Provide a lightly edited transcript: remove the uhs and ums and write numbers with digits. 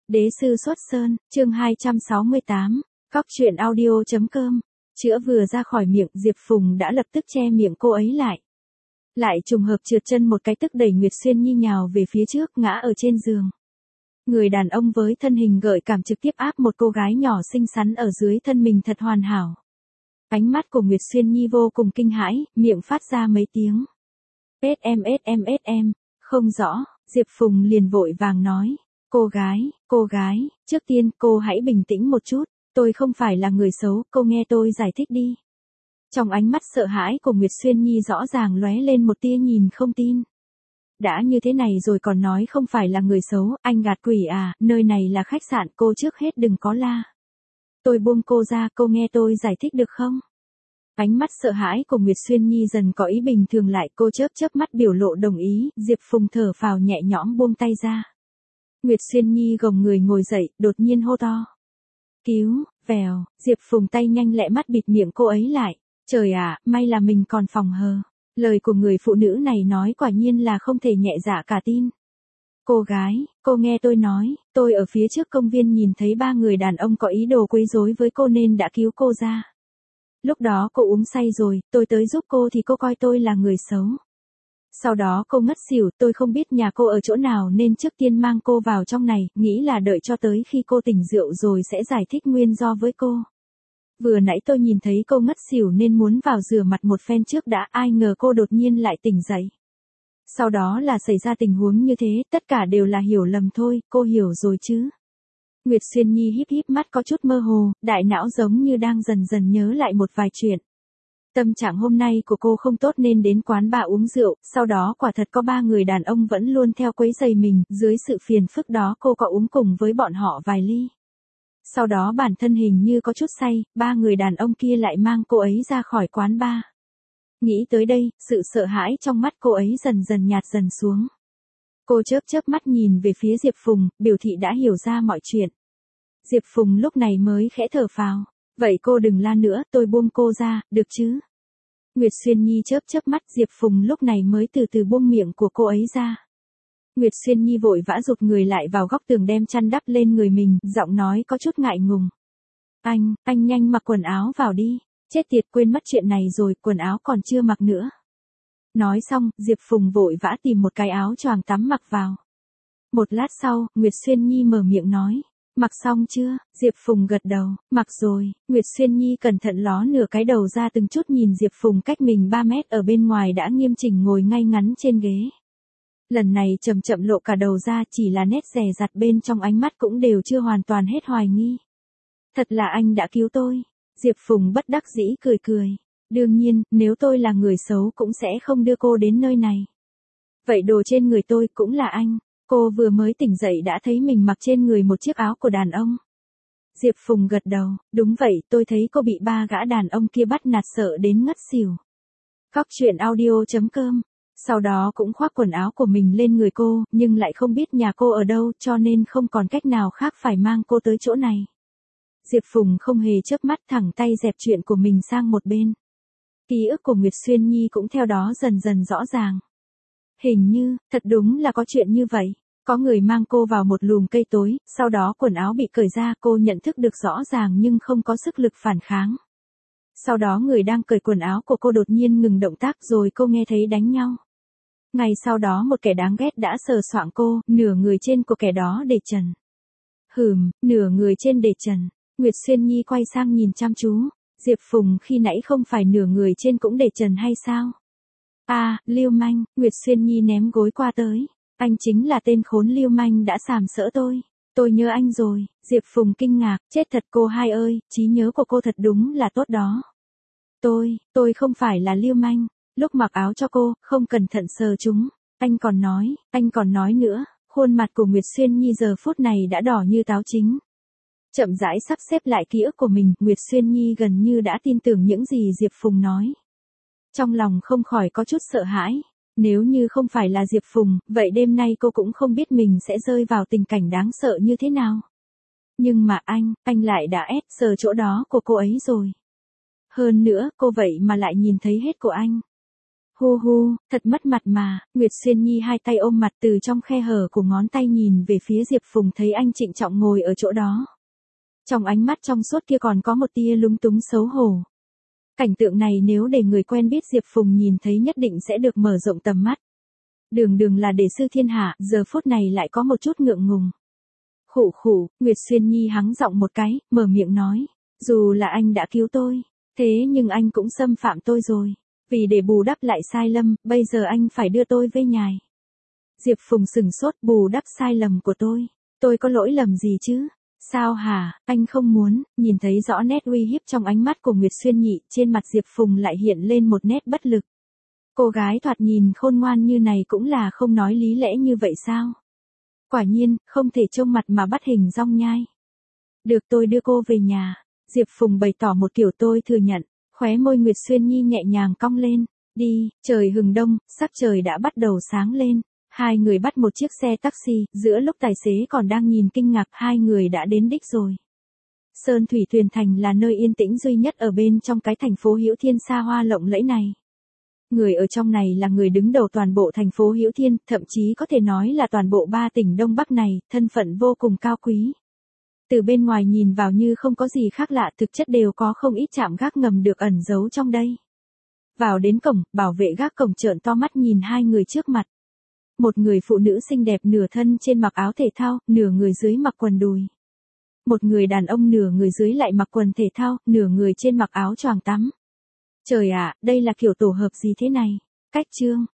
Đế sư xuất sơn, chương 268, cóc truyện audio.com. Chữa vừa ra khỏi miệng, Diệp Phùng đã lập tức che miệng cô ấy lại. Lại trùng hợp trượt chân một cái tức đẩy Nguyệt Xuyên Nhi nhào về phía trước, ngã ở trên giường. Người đàn ông với thân hình gợi cảm trực tiếp áp một cô gái nhỏ xinh xắn ở dưới thân mình thật hoàn hảo. Ánh mắt của Nguyệt Xuyên Nhi vô cùng kinh hãi, miệng phát ra mấy tiếng. SM, không rõ, Diệp Phùng liền vội vàng nói. Cô gái, trước tiên cô hãy bình tĩnh một chút, tôi không phải là người xấu, cô nghe tôi giải thích đi. Trong ánh mắt sợ hãi của Nguyệt Xuyên Nhi rõ ràng lóe lên một tia nhìn không tin. Đã như thế này rồi còn nói không phải là người xấu, anh gạt quỷ à, nơi này là khách sạn, cô trước hết đừng có la. Tôi buông cô ra, cô nghe tôi giải thích được không? Ánh mắt sợ hãi của Nguyệt Xuyên Nhi dần có ý bình thường lại, cô chớp mắt biểu lộ đồng ý, Diệp Phùng thở phào nhẹ nhõm buông tay ra. Nguyệt Xuyên Nhi gồng người ngồi dậy, đột nhiên hô to. Cứu, vèo, Diệp Phùng tay nhanh lẹ mắt bịt miệng cô ấy lại. Trời ạ, may là mình còn phòng hờ. Lời của người phụ nữ này nói quả nhiên là không thể nhẹ dạ cả tin. Cô gái, cô nghe tôi nói, tôi ở phía trước công viên nhìn thấy 3 người đàn ông có ý đồ quấy rối với cô nên đã cứu cô ra. Lúc đó cô uống say rồi, tôi tới giúp cô thì cô coi tôi là người xấu. Sau đó cô ngất xỉu, tôi không biết nhà cô ở chỗ nào nên trước tiên mang cô vào trong này, nghĩ là đợi cho tới khi cô tỉnh rượu rồi sẽ giải thích nguyên do với cô. Vừa nãy tôi nhìn thấy cô ngất xỉu nên muốn vào rửa mặt một phen trước đã, ai ngờ cô đột nhiên lại tỉnh dậy. Sau đó là xảy ra tình huống như thế, tất cả đều là hiểu lầm thôi, cô hiểu rồi chứ. Nguyệt Xuyên Nhi híp mắt có chút mơ hồ, đại não giống như đang dần dần nhớ lại một vài chuyện. Tâm trạng hôm nay của cô không tốt nên đến quán bar uống rượu, sau đó quả thật có 3 người đàn ông vẫn luôn theo quấy rầy mình, dưới sự phiền phức đó cô có uống cùng với bọn họ vài ly. Sau đó bản thân hình như có chút say, 3 người đàn ông kia lại mang cô ấy ra khỏi quán bar. Nghĩ tới đây, sự sợ hãi trong mắt cô ấy dần dần nhạt dần xuống. Cô chớp mắt nhìn về phía Diệp Phùng, biểu thị đã hiểu ra mọi chuyện. Diệp Phùng lúc này mới khẽ thở phào. Vậy cô đừng la nữa, tôi buông cô ra, được chứ? Nguyệt Xuyên Nhi chớp mắt, Diệp Phùng lúc này mới từ từ buông miệng của cô ấy ra. Nguyệt Xuyên Nhi vội vã rụt người lại vào góc tường đem chăn đắp lên người mình, giọng nói có chút ngại ngùng. Anh nhanh mặc quần áo vào đi, chết tiệt quên mất chuyện này rồi, quần áo còn chưa mặc nữa. Nói xong, Diệp Phùng vội vã tìm một cái áo choàng tắm mặc vào. Một lát sau, Nguyệt Xuyên Nhi mở miệng nói. Mặc xong chưa? Diệp Phùng gật đầu, mặc rồi. Nguyệt Xuyên Nhi cẩn thận ló nửa cái đầu ra từng chút nhìn Diệp Phùng cách mình 3 mét ở bên ngoài đã nghiêm chỉnh ngồi ngay ngắn trên ghế. Lần này chậm lộ cả đầu ra, chỉ là nét dè dặt bên trong ánh mắt cũng đều chưa hoàn toàn hết hoài nghi. Thật là anh đã cứu tôi. Diệp Phùng bất đắc dĩ cười. Đương nhiên, nếu tôi là người xấu cũng sẽ không đưa cô đến nơi này. Vậy đồ trên người tôi cũng là anh. Cô vừa mới tỉnh dậy đã thấy mình mặc trên người một chiếc áo của đàn ông. Diệp Phùng gật đầu, đúng vậy, tôi thấy cô bị 3 gã đàn ông kia bắt nạt sợ đến ngất xỉu. cóc truyện audio.com. Sau đó cũng khoác quần áo của mình lên người cô, nhưng lại không biết nhà cô ở đâu cho nên không còn cách nào khác phải mang cô tới chỗ này. Diệp Phùng không hề chớp mắt thẳng tay dẹp chuyện của mình sang một bên. Ký ức của Nguyệt Xuyên Nhi cũng theo đó dần rõ ràng. Hình như, thật đúng là có chuyện như vậy. Có người mang cô vào một lùm cây tối, sau đó quần áo bị cởi ra, cô nhận thức được rõ ràng nhưng không có sức lực phản kháng. Sau đó người đang cởi quần áo của cô đột nhiên ngừng động tác rồi cô nghe thấy đánh nhau. Ngay sau đó một kẻ đáng ghét đã sờ soạng cô, nửa người trên của kẻ đó để trần. Nửa người trên để trần. Nguyệt Xuyên Nhi quay sang nhìn chăm chú. Diệp Phùng khi nãy không phải nửa người trên cũng để trần hay sao? Lưu manh, Nguyệt Xuyên Nhi ném gối qua tới. Anh chính là tên khốn lưu manh đã sàm sỡ tôi. Tôi nhớ anh rồi. Diệp Phùng kinh ngạc, chết thật cô hai ơi, trí nhớ của cô thật đúng là tốt đó. Tôi không phải là lưu manh. Lúc mặc áo cho cô, không cẩn thận sờ chúng. Anh còn nói nữa, khuôn mặt của Nguyệt Xuyên Nhi giờ phút này đã đỏ như táo chính. Chậm rãi sắp xếp lại ký ức của mình, Nguyệt Xuyên Nhi gần như đã tin tưởng những gì Diệp Phùng nói. Trong lòng không khỏi có chút sợ hãi. Nếu như không phải là Diệp Phùng, vậy đêm nay cô cũng không biết mình sẽ rơi vào tình cảnh đáng sợ như thế nào. Nhưng mà anh lại đã sờ chỗ đó của cô ấy rồi. Hơn nữa, cô vậy mà lại nhìn thấy hết của anh. Hu hu, thật mất mặt mà, Nguyệt Xuyên Nhi hai tay ôm mặt từ trong khe hở của ngón tay nhìn về phía Diệp Phùng thấy anh trịnh trọng ngồi ở chỗ đó. Trong ánh mắt trong suốt kia còn có một tia lúng túng xấu hổ. Cảnh tượng này nếu để người quen biết Diệp Phùng nhìn thấy nhất định sẽ được mở rộng tầm mắt. Đường đường là đệ sư thiên hạ, giờ phút này lại có một chút ngượng ngùng. Khụ khụ, Nguyệt Xuyên Nhi hắng giọng một cái, mở miệng nói. Dù là anh đã cứu tôi, thế nhưng anh cũng xâm phạm tôi rồi. Vì để bù đắp lại sai lầm, bây giờ anh phải đưa tôi về nhà. Diệp Phùng sừng sốt, bù đắp sai lầm của tôi có lỗi lầm gì chứ? Sao hả, anh không muốn, nhìn thấy rõ nét uy hiếp trong ánh mắt của Nguyệt Xuyên Nhị, trên mặt Diệp Phùng lại hiện lên một nét bất lực. Cô gái thoạt nhìn khôn ngoan như này cũng là không nói lý lẽ như vậy sao? Quả nhiên, không thể trông mặt mà bắt hình dong nhai. Được, tôi đưa cô về nhà. Diệp Phùng bày tỏ một kiểu tôi thừa nhận, khóe môi Nguyệt Xuyên Nhi nhẹ nhàng cong lên. Đi, trời hừng đông, sắc trời đã bắt đầu sáng lên. Hai người bắt một chiếc xe taxi, giữa lúc tài xế còn đang nhìn kinh ngạc, hai người đã đến đích rồi. Sơn Thủy Tuyền Thành là nơi yên tĩnh duy nhất ở bên trong cái thành phố Hữu Thiên xa hoa lộng lẫy này. Người ở trong này là người đứng đầu toàn bộ thành phố Hữu Thiên, thậm chí có thể nói là toàn bộ 3 tỉnh Đông Bắc này, thân phận vô cùng cao quý. Từ bên ngoài nhìn vào như không có gì khác lạ, thực chất đều có không ít trạm gác ngầm được ẩn giấu trong đây. Vào đến cổng, bảo vệ gác cổng trợn to mắt nhìn hai người trước mặt. Một người phụ nữ xinh đẹp nửa thân trên mặc áo thể thao, nửa người dưới mặc quần đùi. Một người đàn ông nửa người dưới lại mặc quần thể thao, nửa người trên mặc áo choàng tắm. Trời ạ, đây là kiểu tổ hợp gì thế này? Cách chương